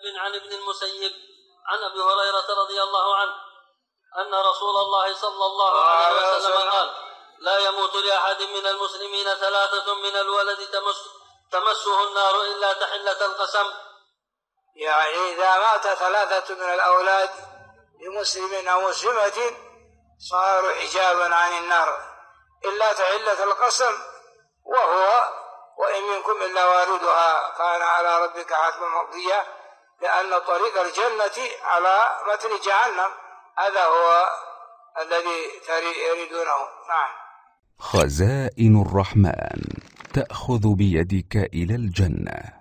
عن ابن المسيب عن أبي هريرة رضي الله عنه أن رسول الله صلى الله عليه وسلم قال: لا يموت لأحد من المسلمين 3 من الولد تمسه النار إلا تحلة القسم. يعني إذا مات 3 من الأولاد لمسلم أو مسلمة صاروا حجابا عن النار إلا تحلة القسم، وهو وإن منكم إلا واردها كان على ربك حتما مقضيا، لأن طريق الجنة على متن جهنم، هذا هو الذي يريدونه. نعم. خزائن الرحمن تأخذ بيدك إلى الجنة.